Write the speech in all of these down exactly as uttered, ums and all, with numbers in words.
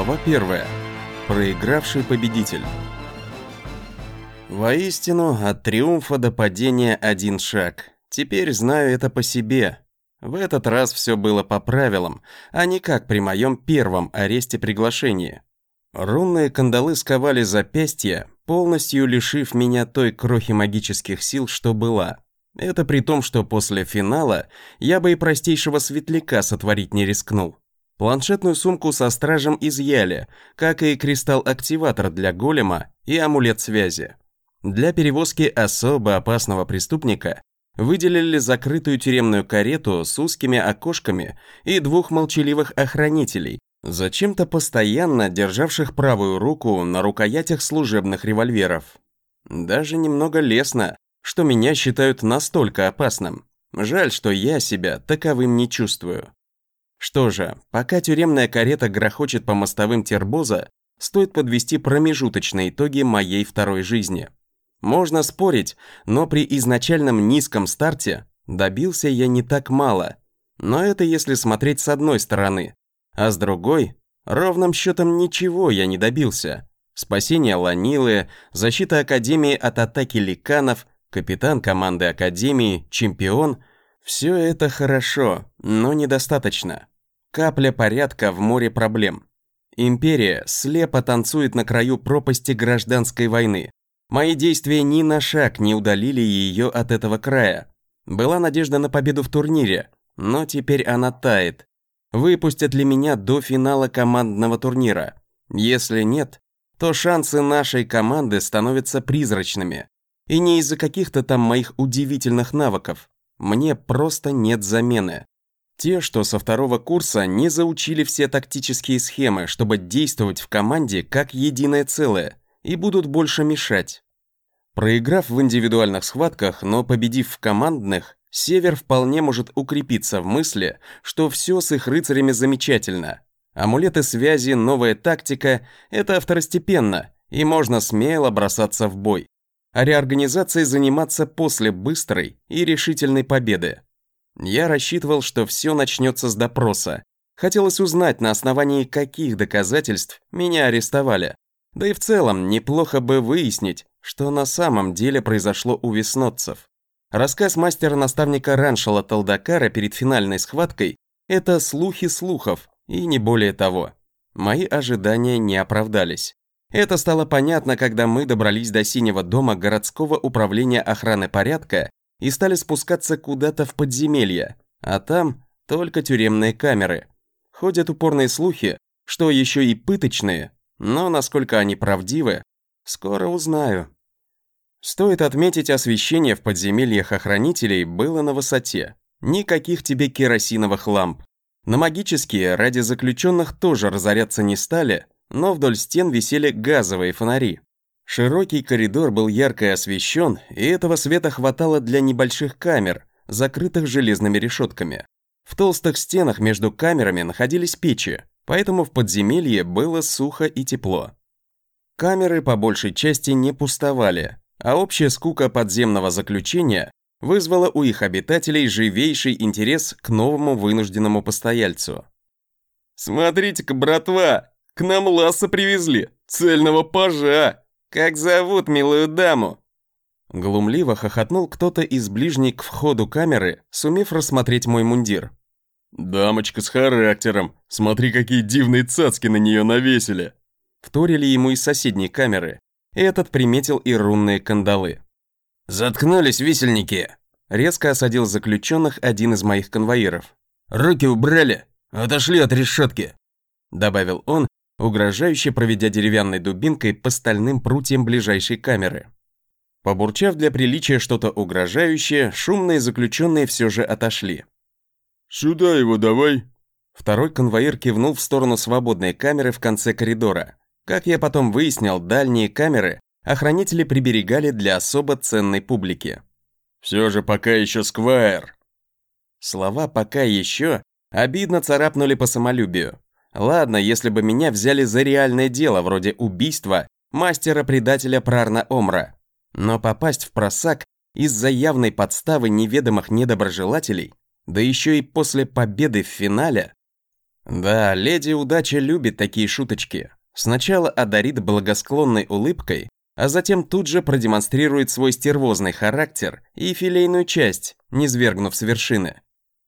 Глава первая. Проигравший победитель. Воистину, от триумфа до падения один шаг. Теперь знаю это по себе. В этот раз все было по правилам, а не как при моем первом аресте-приглашении. Рунные кандалы сковали запястья, полностью лишив меня той крохи магических сил, что была. Это при том, что после финала я бы и простейшего светляка сотворить не рискнул. Планшетную сумку со стражем изъяли, как и кристалл-активатор для голема и амулет связи. Для перевозки особо опасного преступника выделили закрытую тюремную карету с узкими окошками и двух молчаливых охранителей, зачем-то постоянно державших правую руку на рукоятях служебных револьверов. Даже немного лестно, что меня считают настолько опасным. Жаль, что я себя таковым не чувствую. Что же, пока тюремная карета грохочет по мостовым Тербоза, стоит подвести промежуточные итоги моей второй жизни. Можно спорить, но при изначальном низком старте добился я не так мало. Но это если смотреть с одной стороны. А с другой, ровным счетом ничего я не добился. Спасение Ланилы, защита Академии от атаки ликанов, капитан команды Академии, чемпион – все это хорошо, но недостаточно. Капля порядка в море проблем. Империя слепо танцует на краю пропасти гражданской войны. Мои действия ни на шаг не удалили ее от этого края. Была надежда на победу в турнире, но теперь она тает. Выпустят ли меня до финала командного турнира? Если нет, то шансы нашей команды становятся призрачными. И не из-за каких-то там моих удивительных навыков. Мне просто нет замены. Те, что со второго курса не заучили все тактические схемы, чтобы действовать в команде как единое целое, и будут больше мешать. Проиграв в индивидуальных схватках, но победив в командных, Север вполне может укрепиться в мысли, что все с их рыцарями замечательно. Амулеты связи, новая тактика – это второстепенно, и можно смело бросаться в бой. А реорганизацией заниматься после быстрой и решительной победы. Я рассчитывал, что все начнется с допроса. Хотелось узнать, на основании каких доказательств меня арестовали. Да и в целом, неплохо бы выяснить, что на самом деле произошло у веснотцев. Рассказ мастера-наставника Раншала Талдакара перед финальной схваткой – это слухи слухов, и не более того. Мои ожидания не оправдались. Это стало понятно, когда мы добрались до синего дома городского управления охраны порядка и стали спускаться куда-то в подземелье, а там только тюремные камеры. Ходят упорные слухи, что еще и пыточные, но насколько они правдивы, скоро узнаю. Стоит отметить, освещение в подземельях охранителей было на высоте. Никаких тебе керосиновых ламп. На магические ради заключенных тоже разоряться не стали, но вдоль стен висели газовые фонари. Широкий коридор был ярко освещен, и этого света хватало для небольших камер, закрытых железными решетками. В толстых стенах между камерами находились печи, поэтому в подземелье было сухо и тепло. Камеры по большей части не пустовали, а общая скука подземного заключения вызвала у их обитателей живейший интерес к новому вынужденному постояльцу. «Смотрите-ка, братва! К нам ласса привезли, цельного пажа! Как зовут милую даму?» Глумливо хохотнул кто-то из ближней к входу камеры, сумев рассмотреть мой мундир. «Дамочка с характером, смотри, какие дивные цацки на нее навесили!» Вторили ему из соседней камеры. Этот приметил и рунные кандалы. «Заткнулись, висельники!» Резко осадил заключенных один из моих конвоиров. «Руки убрали! Отошли от решетки!» Добавил он, угрожающе проведя деревянной дубинкой по стальным прутьям ближайшей камеры. Побурчав для приличия что-то угрожающее, шумные заключенные все же отошли. «Сюда его давай!» Второй конвоир кивнул в сторону свободной камеры в конце коридора. Как я потом выяснил, дальние камеры охранители приберегали для особо ценной публики. «Все же пока еще сквайр!» Слова «пока еще» обидно царапнули по самолюбию. Ладно, если бы меня взяли за реальное дело, вроде убийства мастера-предателя Прарна Омра. Но попасть в просак из-за явной подставы неведомых недоброжелателей, да еще и после победы в финале. Да, леди Удача любит такие шуточки. Сначала одарит благосклонной улыбкой, а затем тут же продемонстрирует свой стервозный характер и филейную часть, низвергнув с вершины.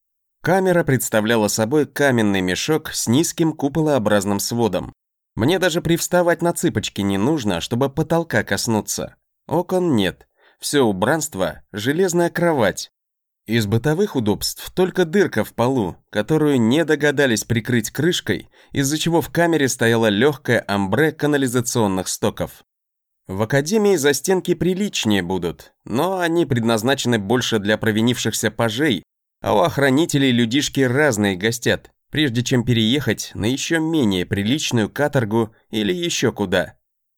Камера представляла собой каменный мешок с низким куполообразным сводом. Мне даже привставать на цыпочки не нужно, чтобы потолка коснуться. Окон нет. Все убранство – железная кровать. Из бытовых удобств только дырка в полу, которую не догадались прикрыть крышкой, из-за чего в камере стояла легкая амбре канализационных стоков. В академии застенки приличнее будут, но они предназначены больше для провинившихся пажей, а у охранителей людишки разные гостят, прежде чем переехать на еще менее приличную каторгу или еще куда.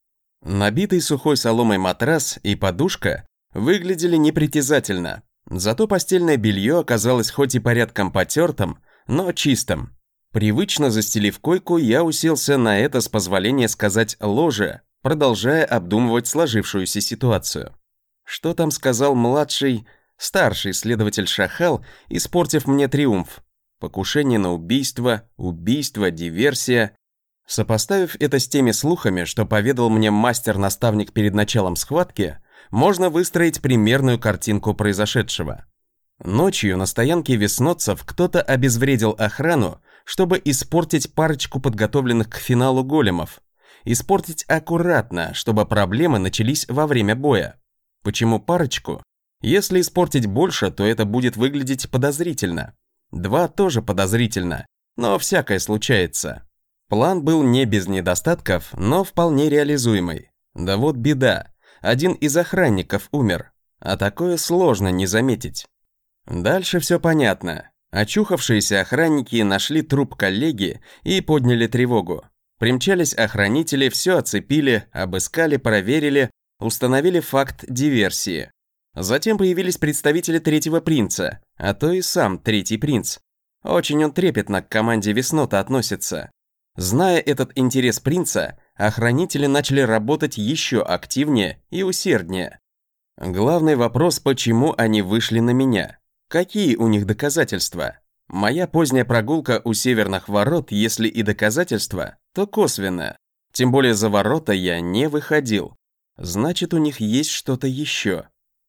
Набитый сухой соломой матрас и подушка выглядели непритязательно, зато постельное белье оказалось хоть и порядком потертым, но чистым. Привычно застелив койку, я уселся на это, с позволения сказать, ложе, продолжая обдумывать сложившуюся ситуацию. Что там сказал младший, старший следователь Шахал, испортив мне триумф? Покушение на убийство, убийство, диверсия. Сопоставив это с теми слухами, что поведал мне мастер-наставник перед началом схватки, можно выстроить примерную картинку произошедшего. Ночью на стоянке веснотцев кто-то обезвредил охрану, чтобы испортить парочку подготовленных к финалу големов. Испортить аккуратно, чтобы проблемы начались во время боя. Почему парочку? Если испортить больше, то это будет выглядеть подозрительно. Два тоже подозрительно, но всякое случается. План был не без недостатков, но вполне реализуемый. Да вот беда. Один из охранников умер, а такое сложно не заметить. Дальше все понятно. Очухавшиеся охранники нашли труп коллеги и подняли тревогу. Примчались охранители, все оцепили, обыскали, проверили, установили факт диверсии. Затем появились представители третьего принца, а то и сам третий принц. Очень он трепетно к команде Веснота относится. Зная этот интерес принца, охранители начали работать еще активнее и усерднее. Главный вопрос, почему они вышли на меня? Какие у них доказательства? Моя поздняя прогулка у северных ворот, если и доказательства, то косвенно. Тем более за ворота я не выходил. Значит, у них есть что-то еще.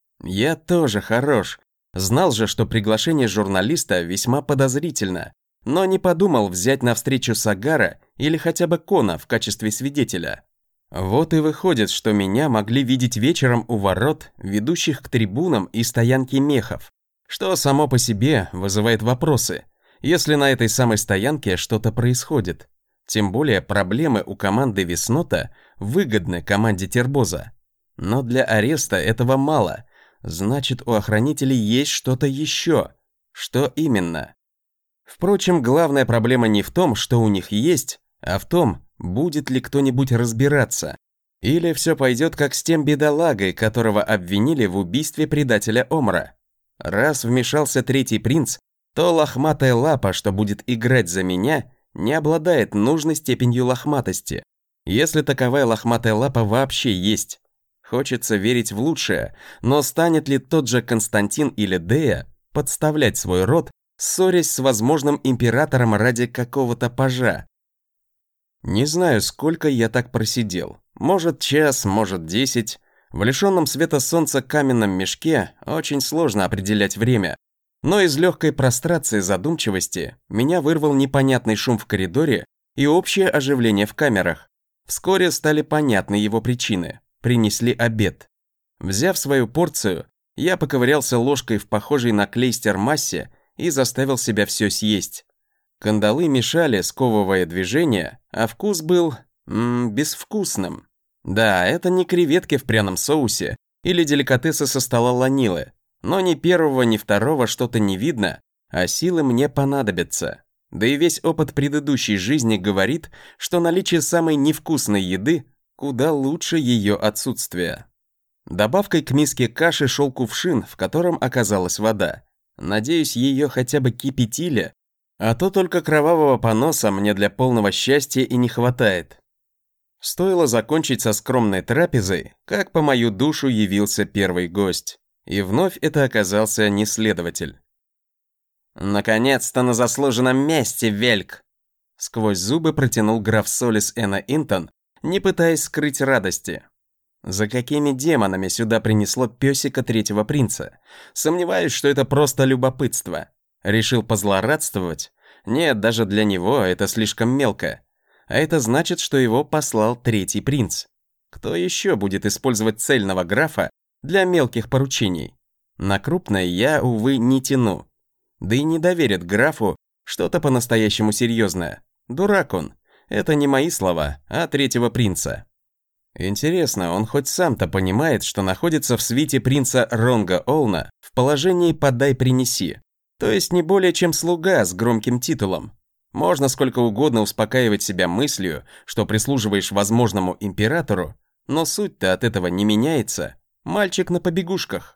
Я тоже хорош. Знал же, что приглашение журналиста весьма подозрительно, но не подумал взять на встречу Сагара или хотя бы Кона в качестве свидетеля. Вот и выходит, что меня могли видеть вечером у ворот, ведущих к трибунам и стоянке мехов, что само по себе вызывает вопросы, если на этой самой стоянке что-то происходит. Тем более проблемы у команды Веснота выгодны команде Тербоза. Но для ареста этого мало, значит, у охранителей есть что-то еще. Что именно? Впрочем, главная проблема не в том, что у них есть, а в том, будет ли кто-нибудь разбираться. Или все пойдет как с тем бедолагой, которого обвинили в убийстве предателя Омра. Раз вмешался третий принц, то лохматая лапа, что будет играть за меня, не обладает нужной степенью лохматости. Если таковая лохматая лапа вообще есть. Хочется верить в лучшее, но станет ли тот же Константин или Дея подставлять свой род, ссорясь с возможным императором ради какого-то пажа? Не знаю, сколько я так просидел. Может, час, может, десять. В лишенном света солнца каменном мешке очень сложно определять время. Но из легкой прострации задумчивости меня вырвал непонятный шум в коридоре и общее оживление в камерах. Вскоре стали понятны его причины. Принесли обед. Взяв свою порцию, я поковырялся ложкой в похожей на клейстер массе и заставил себя все съесть. Кандалы мешали, сковывая движение, а вкус был м, безвкусным. Да, это не креветки в пряном соусе или деликатесы со стола Ланилы, но ни первого, ни второго что-то не видно, а силы мне понадобятся. Да и весь опыт предыдущей жизни говорит, что наличие самой невкусной еды куда лучше ее отсутствия. Добавкой к миске каши шел кувшин, в котором оказалась вода. Надеюсь, ее хотя бы кипятили, а то только кровавого поноса мне для полного счастья и не хватает. Стоило закончить со скромной трапезой, как по мою душу явился первый гость. И вновь это оказался не следователь. «Наконец-то на заслуженном месте, Вельк!» сквозь зубы протянул граф Солис Эна Интон, не пытаясь скрыть радости. За какими демонами сюда принесло пёсика третьего принца? Сомневаюсь, что это просто любопытство. Решил позлорадствовать? Нет, даже для него это слишком мелко. А это значит, что его послал третий принц. Кто еще будет использовать цельного графа для мелких поручений? На крупное я, увы, не тяну. Да и не доверит графу что-то по-настоящему серьезное. Дурак он. Это не мои слова, а третьего принца. Интересно, он хоть сам-то понимает, что находится в свите принца Ронга Олна в положении «подай-принеси», то есть не более чем слуга с громким титулом. Можно сколько угодно успокаивать себя мыслью, что прислуживаешь возможному императору, но суть-то от этого не меняется. Мальчик на побегушках.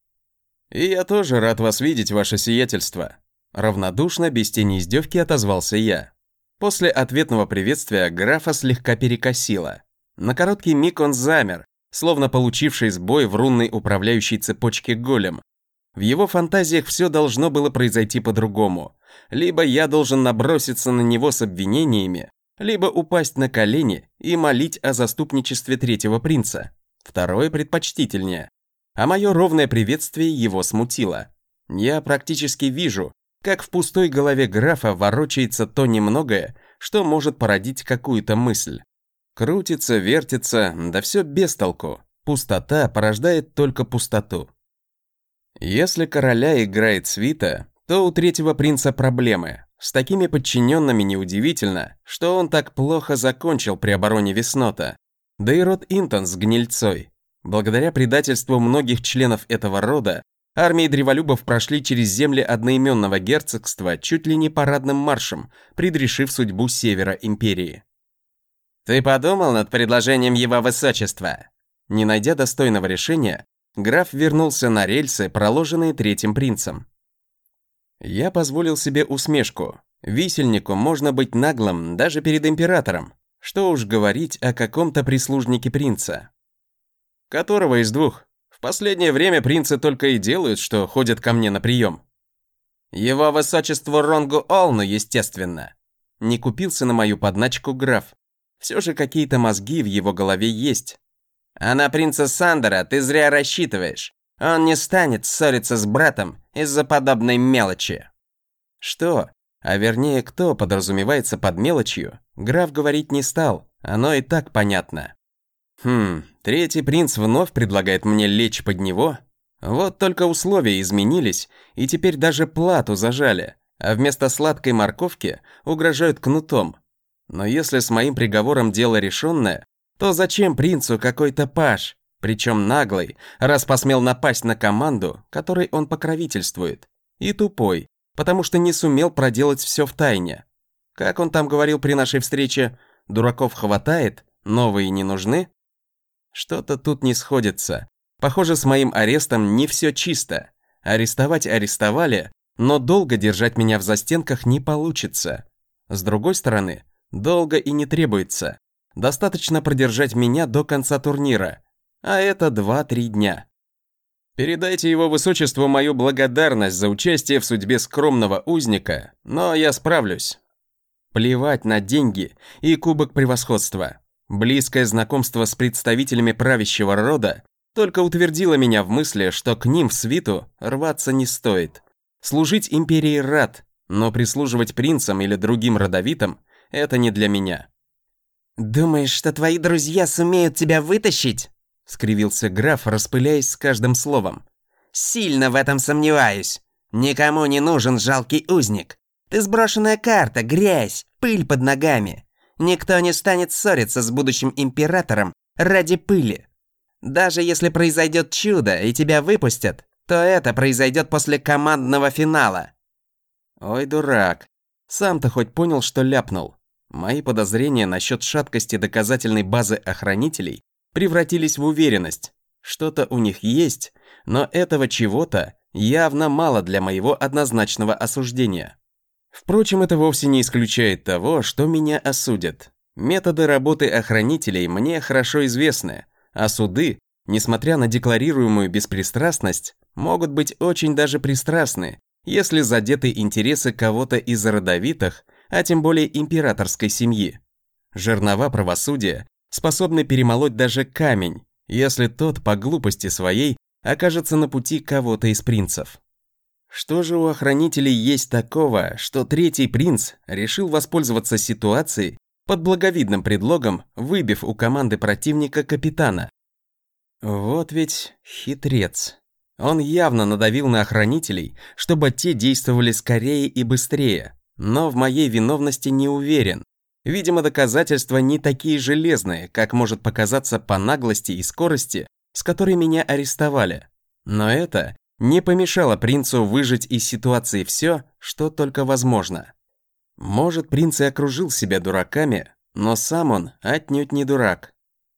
«И я тоже рад вас видеть, ваше сиятельство», — равнодушно, без тени издевки отозвался я. После ответного приветствия графа слегка перекосило. На короткий миг он замер, словно получивший сбой в рунной управляющей цепочке голем. В его фантазиях все должно было произойти по-другому. Либо я должен наброситься на него с обвинениями, либо упасть на колени и молить о заступничестве третьего принца. Второе предпочтительнее. А мое ровное приветствие его смутило. Я практически вижу, как в пустой голове графа ворочается то немногое, что может породить какую-то мысль. Крутится, вертится, да все без толку. Пустота порождает только пустоту. Если короля играет свита, то у третьего принца проблемы. С такими подчиненными неудивительно, что он так плохо закончил при обороне Веснота. Да и род Интон с гнильцой. Благодаря предательству многих членов этого рода, армии древолюбов прошли через земли одноименного герцогства чуть ли не парадным маршем, предрешив судьбу севера империи. «Ты подумал над предложением его высочества?» Не найдя достойного решения, граф вернулся на рельсы, проложенные третьим принцем. Я позволил себе усмешку. Висельнику можно быть наглым даже перед императором. Что уж говорить о каком-то прислужнике принца. Которого из двух? В последнее время принцы только и делают, что ходят ко мне на прием. Его высочеству Ронгу Олну, естественно. Не купился на мою подначку граф. Все же какие-то мозги в его голове есть. А на принца Сандера ты зря рассчитываешь. Он не станет ссориться с братом из-за подобной мелочи. Что, а вернее, кто подразумевается под мелочью, граф говорить не стал, оно и так понятно. Хм, третий принц вновь предлагает мне лечь под него. Вот только условия изменились, и теперь даже плату зажали, а вместо сладкой морковки угрожают кнутом. Но если с моим приговором дело решенное, то зачем принцу какой-то паж, причем наглый, раз посмел напасть на команду, которой он покровительствует, и тупой, потому что не сумел проделать все втайне. Как он там говорил при нашей встрече, дураков хватает, новые не нужны? Что-то тут не сходится. Похоже, с моим арестом не все чисто. Арестовать арестовали, но долго держать меня в застенках не получится. С другой стороны, долго и не требуется. Достаточно продержать меня до конца турнира, а это два-три дня. Передайте его высочеству мою благодарность за участие в судьбе скромного узника, но я справлюсь. Плевать на деньги и кубок превосходства. Близкое знакомство с представителями правящего рода только утвердило меня в мысли, что к ним в свиту рваться не стоит. Служить империи рад, но прислуживать принцам или другим родовитым – это не для меня. «Думаешь, что твои друзья сумеют тебя вытащить?» – скривился граф, распыляясь с каждым словом. «Сильно в этом сомневаюсь. Никому не нужен жалкий узник. Ты сброшенная карта, грязь, пыль под ногами. Никто не станет ссориться с будущим императором ради пыли. Даже если произойдет чудо и тебя выпустят, то это произойдет после командного финала». Ой, дурак. Сам-то хоть понял, что ляпнул. Мои подозрения насчет шаткости доказательной базы охранителей превратились в уверенность. Что-то у них есть, но этого чего-то явно мало для моего однозначного осуждения. Впрочем, это вовсе не исключает того, что меня осудят. Методы работы охранителей мне хорошо известны, а суды, несмотря на декларируемую беспристрастность, могут быть очень даже пристрастны, если задеты интересы кого-то из родовитых, а тем более императорской семьи. Жернова правосудия способны перемолоть даже камень, если тот по глупости своей окажется на пути кого-то из принцев. Что же у охранителей есть такого, что третий принц решил воспользоваться ситуацией под благовидным предлогом, выбив у команды противника капитана? Вот ведь хитрец. Он явно надавил на охранителей, чтобы те действовали скорее и быстрее, но в моей виновности не уверен. Видимо, доказательства не такие железные, как может показаться по наглости и скорости, с которой меня арестовали. Но это не помешало принцу выжать из ситуации все, что только возможно. Может, принц и окружил себя дураками, но сам он отнюдь не дурак.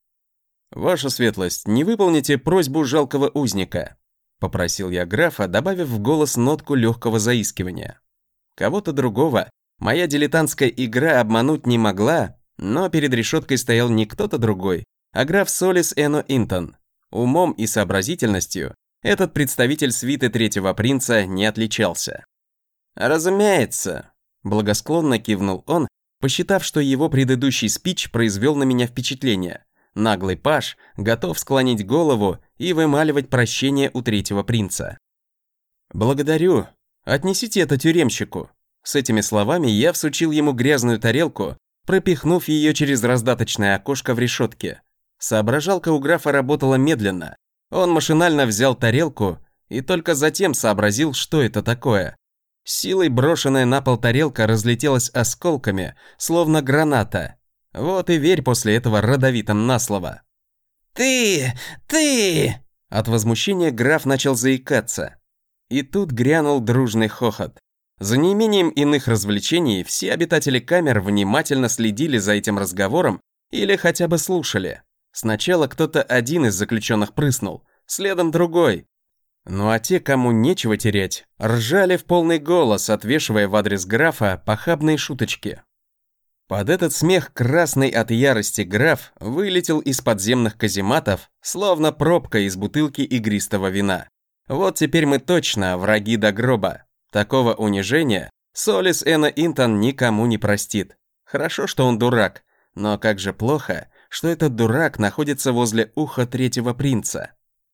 «Ваша светлость, не выполните просьбу жалкого узника», — попросил я графа, добавив в голос нотку легкого заискивания. Кого-то другого моя дилетантская игра обмануть не могла, но перед решеткой стоял не кто-то другой, а граф Солис Эно Интон. Умом и сообразительностью этот представитель свиты третьего принца не отличался. «Разумеется», — благосклонно кивнул он, посчитав, что его предыдущий спич произвел на меня впечатление. Наглый паж готов склонить голову и вымаливать прощение у третьего принца. «Благодарю. Отнесите это тюремщику». С этими словами я всучил ему грязную тарелку, пропихнув ее через раздаточное окошко в решетке. Соображалка у графа работала медленно. Он машинально взял тарелку и только затем сообразил, что это такое. Силой брошенная на пол тарелка разлетелась осколками, словно граната. Вот и верь после этого родовитым на слово. «Ты! Ты!» От возмущения граф начал заикаться. И тут грянул дружный хохот. За неимением иных развлечений все обитатели камер внимательно следили за этим разговором или хотя бы слушали. Сначала кто-то один из заключенных прыснул, следом другой. Ну а те, кому нечего терять, ржали в полный голос, отвешивая в адрес графа похабные шуточки. Под этот смех красный от ярости граф вылетел из подземных казематов, словно пробка из бутылки игристого вина. Вот теперь мы точно враги до гроба. Такого унижения Солис Эно Интон никому не простит. Хорошо, что он дурак, но как же плохо, что этот дурак находится возле уха третьего принца.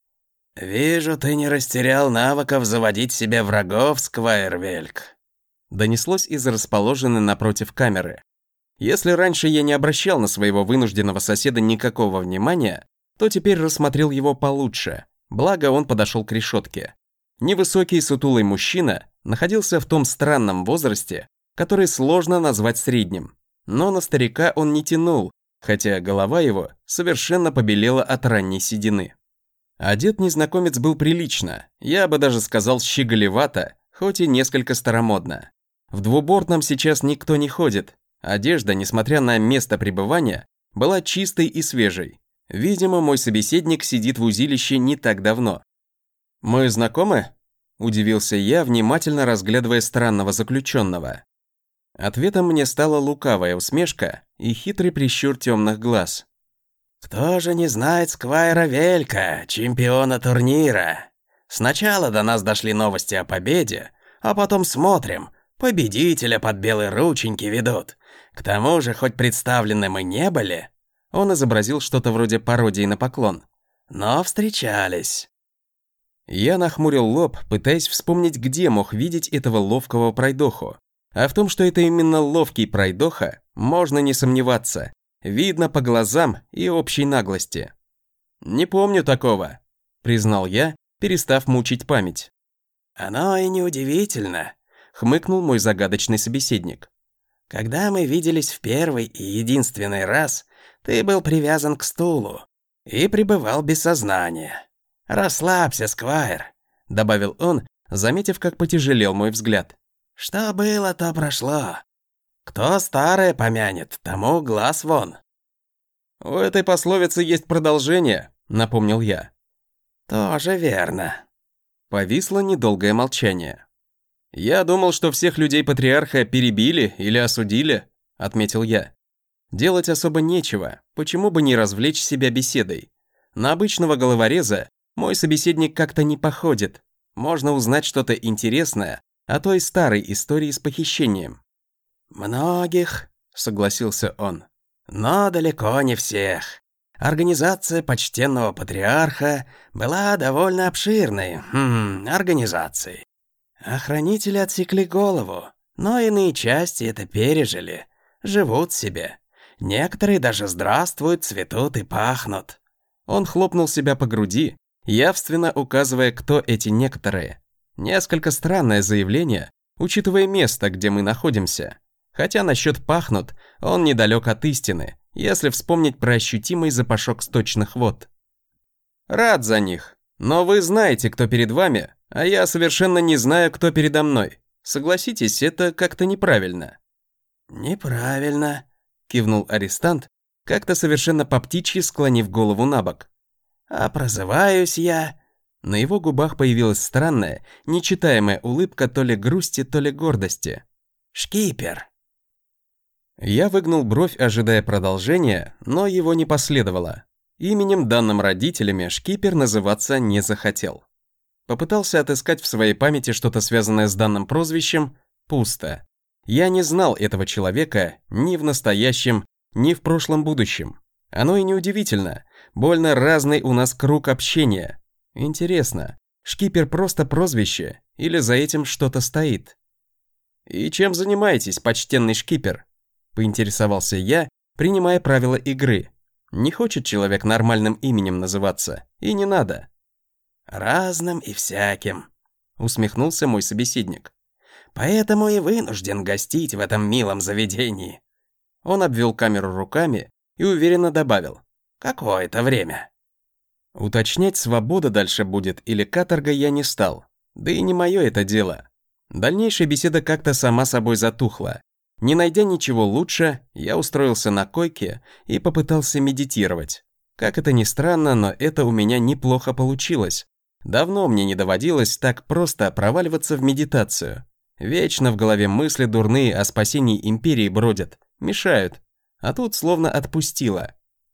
«Вижу, ты не растерял навыков заводить себе врагов, Сквайр Вельк», донеслось из расположенной напротив камеры. Если раньше я не обращал на своего вынужденного соседа никакого внимания, то теперь рассмотрел его получше, благо он подошел к решетке. Невысокий сутулый мужчина находился в том странном возрасте, который сложно назвать средним, но на старика он не тянул, хотя голова его совершенно побелела от ранней седины. Одет незнакомец был прилично, я бы даже сказал щеголевато, хоть и несколько старомодно. В двубортном сейчас никто не ходит. Одежда, несмотря на место пребывания, была чистой и свежей. Видимо, мой собеседник сидит в узилище не так давно. «Мы знакомы?» – удивился я, внимательно разглядывая странного заключенного. Ответом мне стала лукавая усмешка и хитрый прищур темных глаз. «Кто же не знает Сквайра Велька, чемпиона турнира? Сначала до нас дошли новости о победе, а потом смотрим, победителя под белые рученьки ведут. К тому же, хоть представлены мы не были...» Он изобразил что-то вроде пародии на поклон. «Но встречались». Я нахмурил лоб, пытаясь вспомнить, где мог видеть этого ловкого пройдоху. А в том, что это именно ловкий пройдоха, можно не сомневаться. Видно по глазам и общей наглости. «Не помню такого», — признал я, перестав мучить память. «Оно и неудивительно», — хмыкнул мой загадочный собеседник. «Когда мы виделись в первый и единственный раз, ты был привязан к стулу и пребывал без сознания. Расслабься, Сквайр», — добавил он, заметив, как потяжелел мой взгляд. «Что было, то прошло. Кто старое помянет, тому глаз вон». «У этой пословицы есть продолжение», — напомнил я. «Тоже верно». Повисло недолгое молчание. «Я думал, что всех людей патриарха перебили или осудили», — отметил я. «Делать особо нечего, почему бы не развлечь себя беседой? На обычного головореза мой собеседник как-то не походит. Можно узнать что-то интересное о той старой истории с похищением». «Многих», — согласился он, — «но далеко не всех. Организация почтенного патриарха была довольно обширной хм, организацией. Охранители отсекли голову, но иные части это пережили, живут себе. Некоторые даже здравствуют, цветут и пахнут». Он хлопнул себя по груди, явственно указывая, кто эти некоторые. Несколько странное заявление, учитывая место, где мы находимся. Хотя насчет «пахнут» он недалек от истины, если вспомнить про ощутимый запашок сточных вод. Рад за них, но вы знаете, кто перед вами, а я совершенно не знаю, кто передо мной. Согласитесь, это как-то неправильно. «Неправильно», — кивнул арестант, как-то совершенно по птичьи склонив голову на бок. «А прозываюсь я...» На его губах появилась странная, нечитаемая улыбка то ли грусти, то ли гордости. «Шкипер». Я выгнул бровь, ожидая продолжения, но его не последовало. Именем, данным родителями, шкипер называться не захотел. Попытался отыскать в своей памяти что-то связанное с данным прозвищем – пусто. Я не знал этого человека ни в настоящем, ни в прошлом будущем. Оно и неудивительно, больно разный у нас круг общения. Интересно, шкипер просто прозвище или за этим что-то стоит? «И чем занимаетесь, почтенный шкипер?» — поинтересовался я, принимая правила игры. Не хочет человек нормальным именем называться, и не надо. «Разным и всяким», — усмехнулся мой собеседник. «Поэтому и вынужден гостить в этом милом заведении». Он обвел камеру руками и уверенно добавил: «Какое-то время». Уточнять, свобода дальше будет или каторга, я не стал. Да и не мое это дело. Дальнейшая беседа как-то сама собой затухла. Не найдя ничего лучше, я устроился на койке и попытался медитировать. Как это ни странно, но это у меня неплохо получилось. Давно мне не доводилось так просто проваливаться в медитацию. Вечно в голове мысли дурные о спасении империи бродят, мешают. А тут словно отпустило.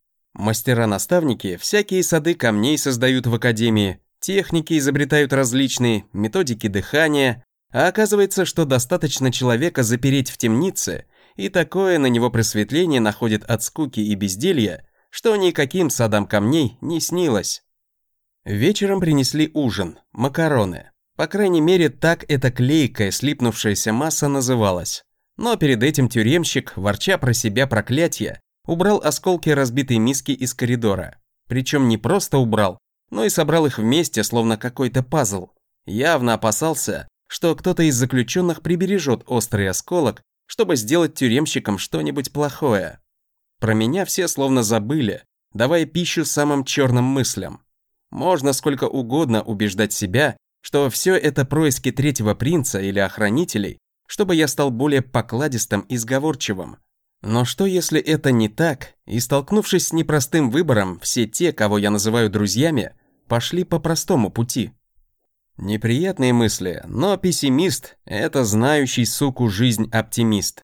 Мастера-наставники всякие сады камней создают в академии, техники изобретают различные, методики дыхания. А оказывается, что достаточно человека запереть в темнице, и такое на него просветление находит от скуки и безделья, что никаким садам камней не снилось. Вечером принесли ужин, макароны. По крайней мере, так эта клейкая, слипнувшаяся масса называлась. Но перед этим тюремщик, ворча про себя проклятие, убрал осколки разбитой миски из коридора. Причем не просто убрал, но и собрал их вместе, словно какой-то пазл. Явно опасался, что кто-то из заключенных прибережет острый осколок, чтобы сделать тюремщикам что-нибудь плохое. Про меня все словно забыли, давая пищу самым черным мыслям. Можно сколько угодно убеждать себя, что все это происки третьего принца или охранителей, чтобы я стал более покладистым и сговорчивым. Но что если это не так, и столкнувшись с непростым выбором, все те, кого я называю друзьями, пошли по простому пути? Неприятные мысли, но пессимист – это знающий, суку, жизнь оптимист.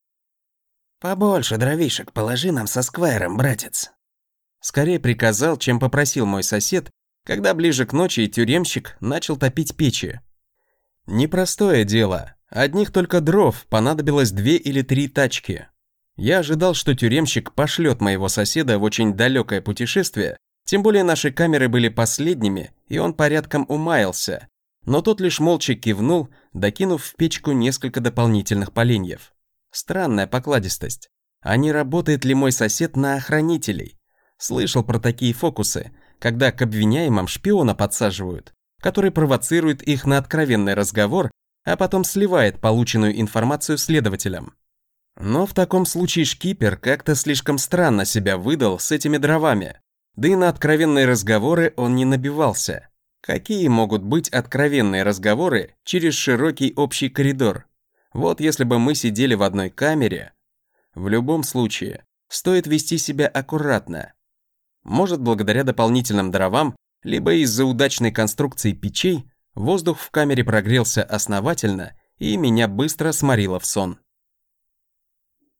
«Побольше дровишек положи нам со сквайром, братец». Скорее приказал, чем попросил мой сосед, когда ближе к ночи тюремщик начал топить печи. Непростое дело, одних только дров понадобилось две или три тачки. Я ожидал, что тюремщик пошлет моего соседа в очень далекое путешествие, тем более наши камеры были последними, и он порядком умаялся. Но тот лишь молча кивнул, докинув в печку несколько дополнительных поленьев. Странная покладистость. А не работает ли мой сосед на охранителей? Слышал про такие фокусы, когда к обвиняемым шпиона подсаживают, который провоцирует их на откровенный разговор, а потом сливает полученную информацию следователям. Но в таком случае шкипер как-то слишком странно себя выдал с этими дровами, да и на откровенные разговоры он не набивался. Какие могут быть откровенные разговоры через широкий общий коридор? Вот если бы мы сидели в одной камере. В любом случае, стоит вести себя аккуратно. Может, благодаря дополнительным дровам, либо из-за удачной конструкции печей, воздух в камере прогрелся основательно, и меня быстро сморило в сон.